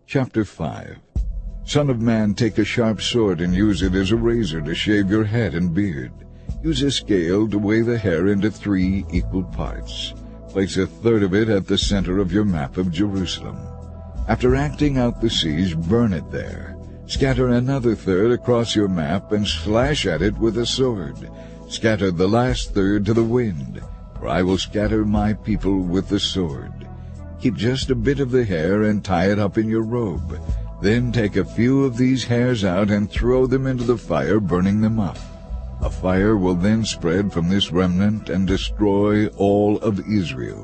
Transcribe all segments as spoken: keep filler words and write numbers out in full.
Chapter five. Son of man, take a sharp sword and use it as a razor to shave your head and beard. Use a scale to weigh the hair into three equal parts. Place a third of it at the center of your map of Jerusalem. After acting out the siege, burn it there. Scatter another third across your map and slash at it with a sword. Scatter the last third to the wind, for I will scatter my people with the sword. Keep just a bit of the hair and tie it up in your robe. Then take a few of these hairs out and throw them into the fire, burning them up. A fire will then spread from this remnant and destroy all of Israel.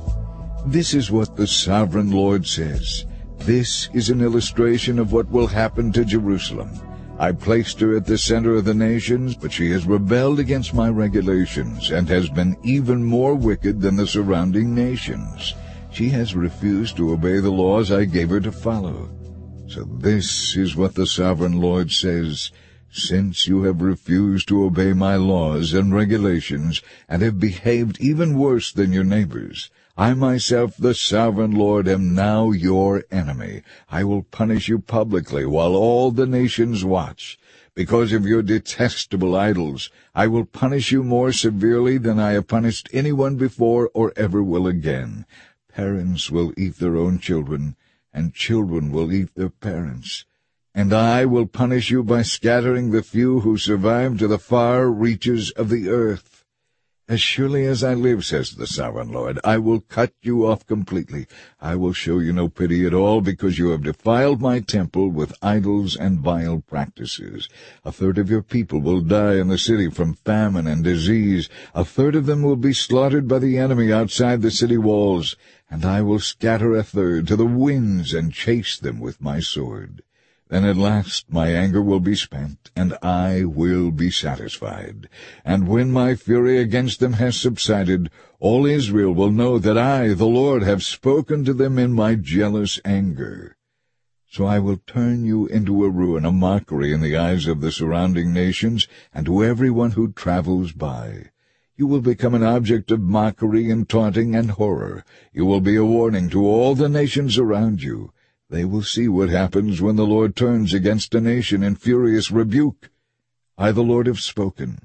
This is what the sovereign Lord says. This is an illustration of what will happen to Jerusalem. I placed her at the center of the nations, but she has rebelled against my regulations and has been even more wicked than the surrounding nations. She has refused to obey the laws I gave her to follow. So this is what the sovereign Lord says. Since you have refused to obey my laws and regulations and have behaved even worse than your neighbors, I myself, the sovereign Lord, am now your enemy. I will punish you publicly while all the nations watch. Because of your detestable idols, I will punish you more severely than I have punished anyone before or ever will again. Parents will eat their own children, and children will eat their parents. And I will punish you by scattering the few who survive to the far reaches of the earth. As surely as I live, says the sovereign Lord, I will cut you off completely. I will show you no pity at all, because you have defiled my temple with idols and vile practices. A third of your people will die in the city from famine and disease. A third of them will be slaughtered by the enemy outside the city walls. And I will scatter a third to the winds and chase them with my sword. Then at last my anger will be spent, and I will be satisfied. And when my fury against them has subsided, all Israel will know that I, the Lord, have spoken to them in my jealous anger. So I will turn you into a ruin, a mockery in the eyes of the surrounding nations, and to everyone who travels by. You will become an object of mockery and taunting and horror. You will be a warning to all the nations around you. They will see what happens when the Lord turns against a nation in furious rebuke. I, the Lord, have spoken.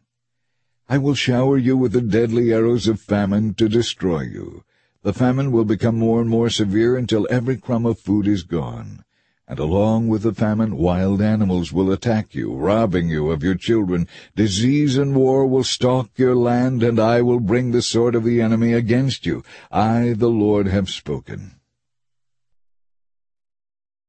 I will shower you with the deadly arrows of famine to destroy you. The famine will become more and more severe until every crumb of food is gone. And along with the famine, wild animals will attack you, robbing you of your children. Disease and war will stalk your land, and I will bring the sword of the enemy against you. I, the Lord, have spoken.